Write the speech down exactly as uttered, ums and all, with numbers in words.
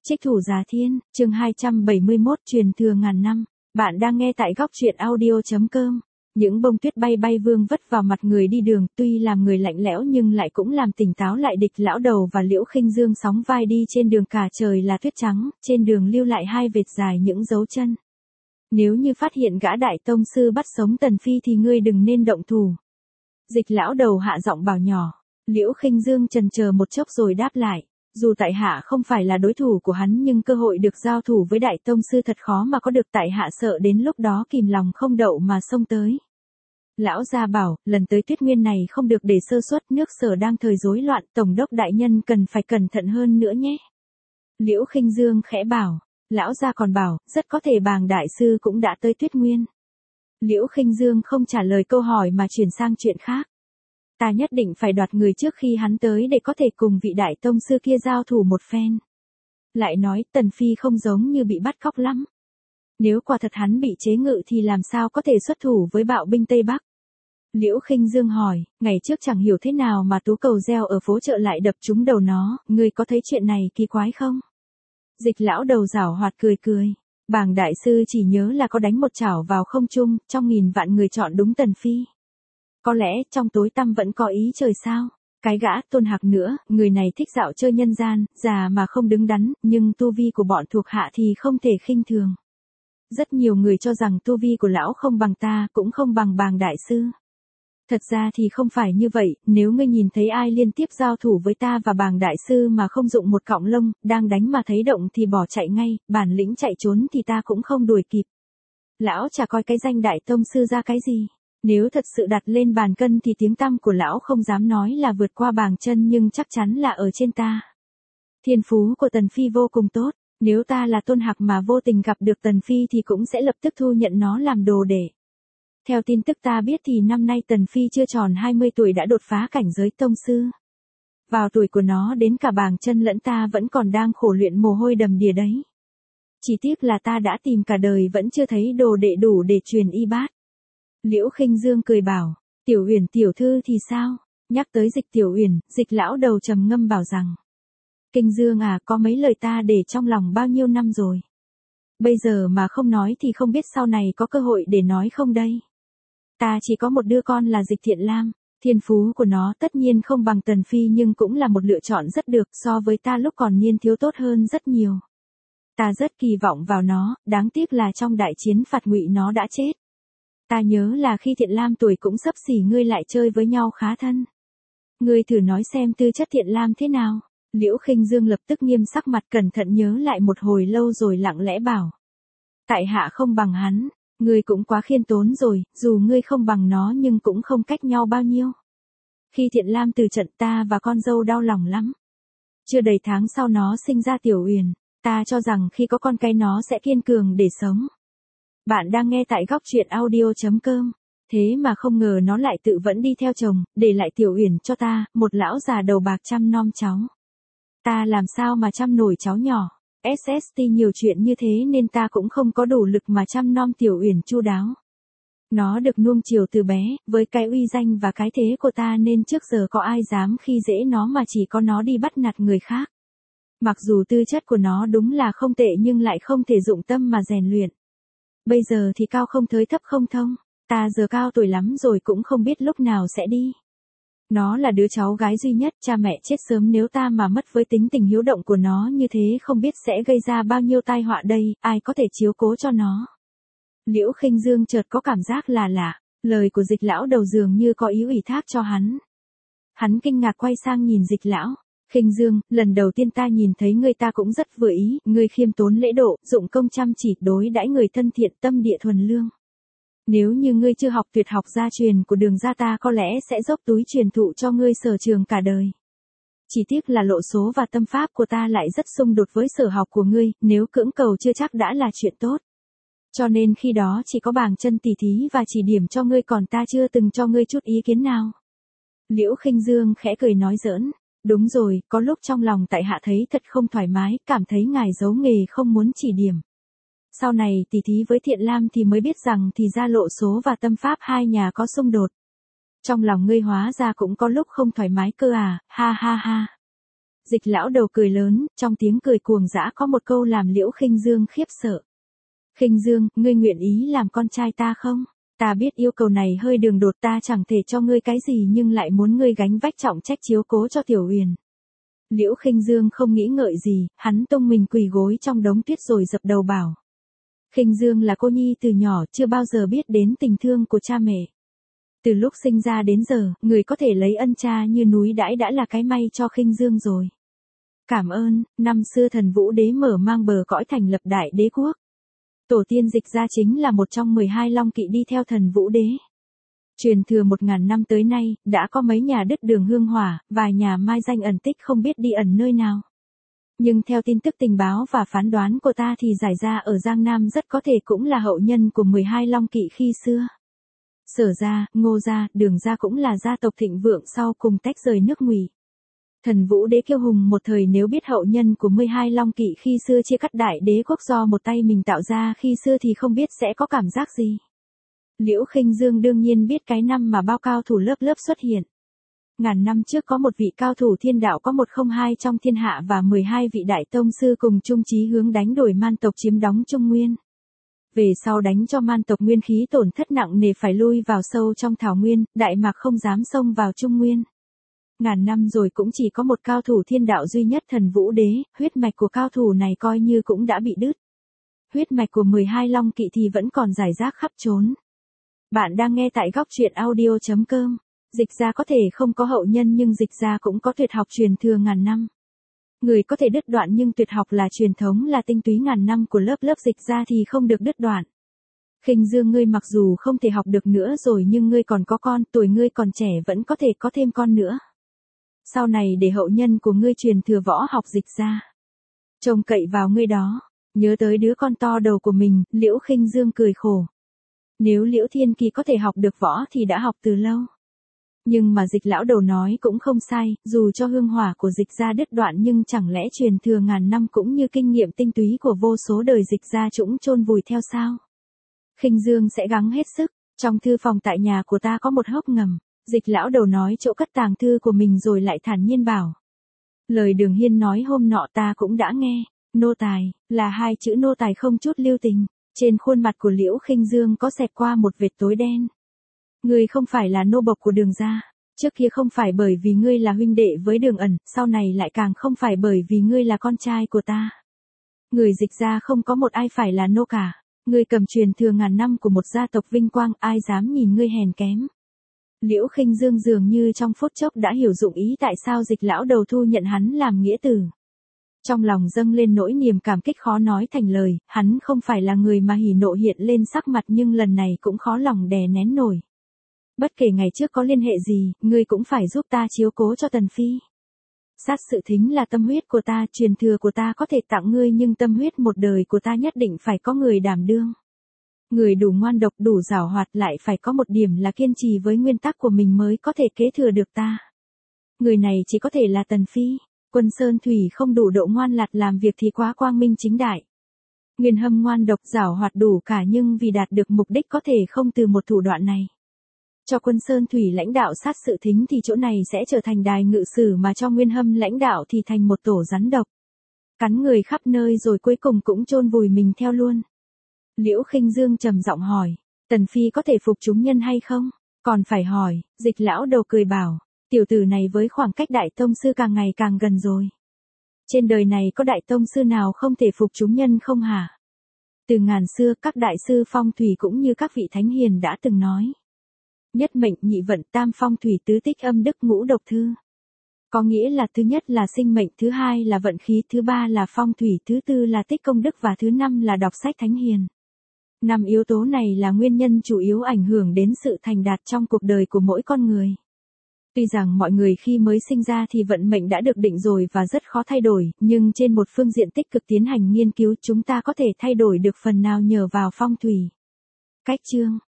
Trích thủ Giá Thiên, chương hai trăm bảy mươi mốt truyền thừa ngàn năm. Bạn đang nghe tại góc truyện audio chấm com. Những bông tuyết bay bay vương vất vào mặt người đi đường, tuy làm người lạnh lẽo nhưng lại cũng làm tỉnh táo lại Địch Lão Đầu và Liễu Khinh Dương sóng vai đi trên đường, cả trời là tuyết trắng, trên đường lưu lại hai vệt dài những dấu chân. Nếu như phát hiện gã đại tông sư bắt sống Tần Phi thì ngươi đừng nên động thủ. Dịch Lão Đầu hạ giọng bảo nhỏ. Liễu Khinh Dương chần chờ một chốc rồi đáp lại. Dù tại hạ không phải là đối thủ của hắn nhưng cơ hội được giao thủ với đại tông sư thật khó mà có được, tại hạ sợ đến lúc đó kìm lòng không đậu mà xông tới. Lão gia bảo, lần tới Tuyết Nguyên này không được để sơ suất, nước Sở đang thời rối loạn, tổng đốc đại nhân cần phải cẩn thận hơn nữa nhé. Liễu Khinh Dương khẽ bảo, lão gia còn bảo, rất có thể Bàng đại sư cũng đã tới Tuyết Nguyên. Liễu Khinh Dương không trả lời câu hỏi mà chuyển sang chuyện khác. Ta nhất định phải đoạt người trước khi hắn tới để có thể cùng vị đại tông sư kia giao thủ một phen. Lại nói, Tần Phi không giống như bị bắt cóc lắm. Nếu quả thật hắn bị chế ngự thì làm sao có thể xuất thủ với bạo binh Tây Bắc? Liễu Khinh Dương hỏi, ngày trước chẳng hiểu thế nào mà tú cầu reo ở phố chợ lại đập trúng đầu nó, ngươi có thấy chuyện này kỳ quái không? Dịch Lão Đầu giảo hoạt cười cười. Bàng đại sư chỉ nhớ là có đánh một chảo vào không trung, trong nghìn vạn người chọn đúng Tần Phi. Có lẽ trong tối tăm vẫn có ý trời sao? Cái gã Tôn Hạc nữa, người này thích dạo chơi nhân gian, già mà không đứng đắn, nhưng tu vi của bọn thuộc hạ thì không thể khinh thường. Rất nhiều người cho rằng tu vi của lão không bằng ta, cũng không bằng Bàng đại sư. Thật ra thì không phải như vậy, nếu ngươi nhìn thấy ai liên tiếp giao thủ với ta và Bàng đại sư mà không dụng một cọng lông, đang đánh mà thấy động thì bỏ chạy ngay, bản lĩnh chạy trốn thì ta cũng không đuổi kịp. Lão chả coi cái danh đại tông sư ra cái gì. Nếu thật sự đặt lên bàn cân thì tiếng tăm của lão không dám nói là vượt qua Bàng chân nhưng chắc chắn là ở trên ta. Thiên phú của Tần Phi vô cùng tốt, nếu ta là Tôn Hạc mà vô tình gặp được Tần Phi thì cũng sẽ lập tức thu nhận nó làm đồ đệ. Theo tin tức ta biết thì năm nay Tần Phi chưa tròn hai mươi tuổi đã đột phá cảnh giới tông sư. Vào tuổi của nó đến cả Bàng chân lẫn ta vẫn còn đang khổ luyện mồ hôi đầm đìa đấy. Chỉ tiếc là ta đã tìm cả đời vẫn chưa thấy đồ đệ đủ để truyền y bát. Liễu Khinh Dương cười bảo, Tiểu Uyển tiểu thư thì sao? Nhắc tới Dịch Tiểu Uyển, Dịch Lão Đầu trầm ngâm bảo rằng, Kinh Dương à, có mấy lời ta để trong lòng bao nhiêu năm rồi. Bây giờ mà không nói thì không biết sau này có cơ hội để nói không đây. Ta chỉ có một đứa con là Dịch Thiện Lam, thiên phú của nó tất nhiên không bằng Tần Phi nhưng cũng là một lựa chọn rất được, so với ta lúc còn niên thiếu tốt hơn rất nhiều. Ta rất kỳ vọng vào nó, đáng tiếc là trong đại chiến phạt Ngụy nó đã chết. Ta nhớ là khi Thiện Lam tuổi cũng sắp xỉ ngươi lại chơi với nhau khá thân. Ngươi thử nói xem tư chất Thiện Lam thế nào? Liễu Khinh Dương lập tức nghiêm sắc mặt cẩn thận nhớ lại một hồi lâu rồi lặng lẽ bảo. Tại hạ không bằng hắn, ngươi cũng quá khiêm tốn rồi, dù ngươi không bằng nó nhưng cũng không cách nhau bao nhiêu. Khi Thiện Lam từ trận ta và con dâu đau lòng lắm. Chưa đầy tháng sau nó sinh ra Tiểu Uyển, ta cho rằng khi có con cái nó sẽ kiên cường để sống. Bạn đang nghe tại góc truyện audio chấm com. Thế mà không ngờ nó lại tự vẫn đi theo chồng, để lại Tiểu Uyển cho ta, một lão già đầu bạc chăm nom cháu. Ta làm sao mà chăm nổi cháu nhỏ, ét ét tê nhiều chuyện như thế nên ta cũng không có đủ lực mà chăm nom Tiểu Uyển chu đáo. Nó được nuông chiều từ bé, với cái uy danh và cái thế của ta nên trước giờ có ai dám khi dễ nó mà chỉ có nó đi bắt nạt người khác. Mặc dù tư chất của nó đúng là không tệ nhưng lại không thể dụng tâm mà rèn luyện. Bây giờ thì cao không thới thấp không thông, ta giờ cao tuổi lắm rồi cũng không biết lúc nào sẽ đi. Nó là đứa cháu gái duy nhất, cha mẹ chết sớm, nếu ta mà mất với tính tình hiếu động của nó như thế không biết sẽ gây ra bao nhiêu tai họa đây, ai có thể chiếu cố cho nó. Liễu Khinh Dương chợt có cảm giác là lạ, lời của Dịch Lão Đầu dường như có ý ủy thác cho hắn. Hắn kinh ngạc quay sang nhìn Dịch Lão. Khinh Dương, lần đầu tiên ta nhìn thấy ngươi ta cũng rất vừa ý, ngươi khiêm tốn lễ độ, dụng công chăm chỉ, đối đãi người thân thiện, tâm địa thuần lương. Nếu như ngươi chưa học tuyệt học gia truyền của Đường gia ta có lẽ sẽ dốc túi truyền thụ cho ngươi sở trường cả đời. Chỉ tiếc là lộ số và tâm pháp của ta lại rất xung đột với sở học của ngươi, nếu cưỡng cầu chưa chắc đã là chuyện tốt. Cho nên khi đó chỉ có Bàng chân tỉ thí và chỉ điểm cho ngươi, còn ta chưa từng cho ngươi chút ý kiến nào. Liễu Khinh Dương khẽ cười nói giỡn. Đúng rồi, có lúc trong lòng tại hạ thấy thật không thoải mái, cảm thấy ngài giấu nghề không muốn chỉ điểm. Sau này tỉ thí với Thiện Lam thì mới biết rằng thì ra lộ số và tâm pháp hai nhà có xung đột. Trong lòng ngươi hóa ra cũng có lúc không thoải mái cơ à, ha ha ha. Dịch lão đầu cười lớn, trong tiếng cười cuồng dã có một câu làm Liễu Khinh Dương khiếp sợ. Khinh Dương, ngươi nguyện ý làm con trai ta không? Ta biết yêu cầu này hơi đường đột, ta chẳng thể cho ngươi cái gì nhưng lại muốn ngươi gánh vách trọng trách chiếu cố cho Tiểu Uyển. Liễu Khinh Dương không nghĩ ngợi gì, hắn tung mình quỳ gối trong đống tuyết rồi dập đầu bảo. Khinh Dương là cô nhi từ nhỏ, chưa bao giờ biết đến tình thương của cha mẹ. Từ lúc sinh ra đến giờ, người có thể lấy ân cha như núi đãi đã là cái may cho Khinh Dương rồi. Cảm ơn, năm xưa Thần Vũ Đế mở mang bờ cõi thành lập đại đế quốc. Tổ tiên Dịch gia chính là một trong mười hai long kỵ đi theo Thần Vũ Đế. Truyền thừa một ngàn năm tới nay, đã có mấy nhà đứt đường hương hỏa, vài nhà mai danh ẩn tích không biết đi ẩn nơi nào. Nhưng theo tin tức tình báo và phán đoán của ta thì giải ra ở Giang Nam rất có thể cũng là hậu nhân của mười hai long kỵ khi xưa. Sở gia, Ngô gia, Đường gia cũng là gia tộc thịnh vượng sau cùng tách rời nước Ngụy. Thần Vũ Đế kiêu hùng một thời nếu biết hậu nhân của mười hai long kỵ khi xưa chia cắt đại đế quốc do một tay mình tạo ra khi xưa thì không biết sẽ có cảm giác gì. Liễu Khinh Dương đương nhiên biết cái năm mà bao cao thủ lớp lớp xuất hiện. Ngàn năm trước có một vị cao thủ thiên đạo có một không hai trong thiên hạ và mười hai vị đại tông sư cùng chung chí hướng đánh đuổi man tộc chiếm đóng Trung Nguyên. Về sau đánh cho man tộc nguyên khí tổn thất nặng nề phải lui vào sâu trong thảo nguyên, Đại Mạc không dám xông vào Trung Nguyên. Ngàn năm rồi cũng chỉ có một cao thủ thiên đạo duy nhất Thần Vũ Đế, huyết mạch của cao thủ này coi như cũng đã bị đứt. Huyết mạch của mười hai long kỵ thì vẫn còn rải rác khắp trốn. Bạn đang nghe tại góc truyện audio chấm com. Dịch gia có thể không có hậu nhân nhưng Dịch gia cũng có tuyệt học truyền thừa ngàn năm. Người có thể đứt đoạn nhưng tuyệt học là truyền thống là tinh túy ngàn năm của lớp lớp Dịch gia thì không được đứt đoạn. Khinh Dương, ngươi mặc dù không thể học được nữa rồi nhưng ngươi còn có con, tuổi ngươi còn trẻ vẫn có thể có thêm con nữa. Sau này để hậu nhân của ngươi truyền thừa võ học Dịch gia. Trông cậy vào ngươi đó. Nhớ tới đứa con to đầu của mình, Liễu Khinh Dương cười khổ. Nếu Liễu Thiên Kỳ có thể học được võ thì đã học từ lâu. Nhưng mà Dịch lão đầu nói cũng không sai, dù cho hương hỏa của Dịch gia đứt đoạn nhưng chẳng lẽ truyền thừa ngàn năm cũng như kinh nghiệm tinh túy của vô số đời Dịch gia trũng chôn vùi theo sao? Khinh Dương sẽ gắng hết sức, trong thư phòng tại nhà của ta có một hốc ngầm, Dịch lão đầu nói chỗ cất tàng thư của mình rồi lại thản nhiên bảo. Lời Đường Hiên nói hôm nọ ta cũng đã nghe, nô tài, là hai chữ nô tài không chút lưu tình. Trên khuôn mặt của Liễu Khinh Dương có xẹt qua một vệt tối đen. Ngươi không phải là nô bộc của Đường gia, trước kia không phải bởi vì ngươi là huynh đệ với Đường Ẩn, sau này lại càng không phải bởi vì ngươi là con trai của ta. Người Dịch gia không có một ai phải là nô cả, ngươi cầm truyền thừa ngàn năm của một gia tộc vinh quang, ai dám nhìn ngươi hèn kém. Liễu Khinh Dương dường như trong phút chốc đã hiểu dụng ý tại sao Dịch lão đầu thu nhận hắn làm nghĩa tử. Trong lòng dâng lên nỗi niềm cảm kích khó nói thành lời, hắn không phải là người mà hỉ nộ hiện lên sắc mặt nhưng lần này cũng khó lòng đè nén nổi. Bất kể ngày trước có liên hệ gì, ngươi cũng phải giúp ta chiếu cố cho Tần Phi. Sát sự thính là tâm huyết của ta, truyền thừa của ta có thể tặng ngươi nhưng tâm huyết một đời của ta nhất định phải có người đảm đương. Người đủ ngoan độc đủ giảo hoạt lại phải có một điểm là kiên trì với nguyên tắc của mình mới có thể kế thừa được ta. Người này chỉ có thể là Tần Phi. Quân Sơn Thủy không đủ độ ngoan lạt làm việc thì quá quang minh chính đại. Nguyên Hâm ngoan độc giảo hoạt đủ cả nhưng vì đạt được mục đích có thể không từ một thủ đoạn này. Cho Quân Sơn Thủy lãnh đạo sát sự thính thì chỗ này sẽ trở thành đài ngự sử mà cho Nguyên Hâm lãnh đạo thì thành một tổ rắn độc. Cắn người khắp nơi rồi cuối cùng cũng chôn vùi mình theo luôn. Liễu Khinh Dương trầm giọng hỏi, Tần Phi có thể phục chúng nhân hay không? Còn phải hỏi, Dịch lão đầu cười bảo. Tiểu tử này với khoảng cách đại tông sư càng ngày càng gần rồi. Trên đời này có đại tông sư nào không thể phục chúng nhân không hả? Từ ngàn xưa các đại sư phong thủy cũng như các vị thánh hiền đã từng nói. Nhất mệnh nhị vận tam phong thủy tứ tích âm đức ngũ độc thư. Có nghĩa là thứ nhất là sinh mệnh, thứ hai là vận khí, thứ ba là phong thủy, thứ tư là tích công đức và thứ năm là đọc sách thánh hiền. Năm yếu tố này là nguyên nhân chủ yếu ảnh hưởng đến sự thành đạt trong cuộc đời của mỗi con người. Tuy rằng mọi người khi mới sinh ra thì vận mệnh đã được định rồi và rất khó thay đổi, nhưng trên một phương diện tích cực tiến hành nghiên cứu chúng ta có thể thay đổi được phần nào nhờ vào phong thủy. Cách chương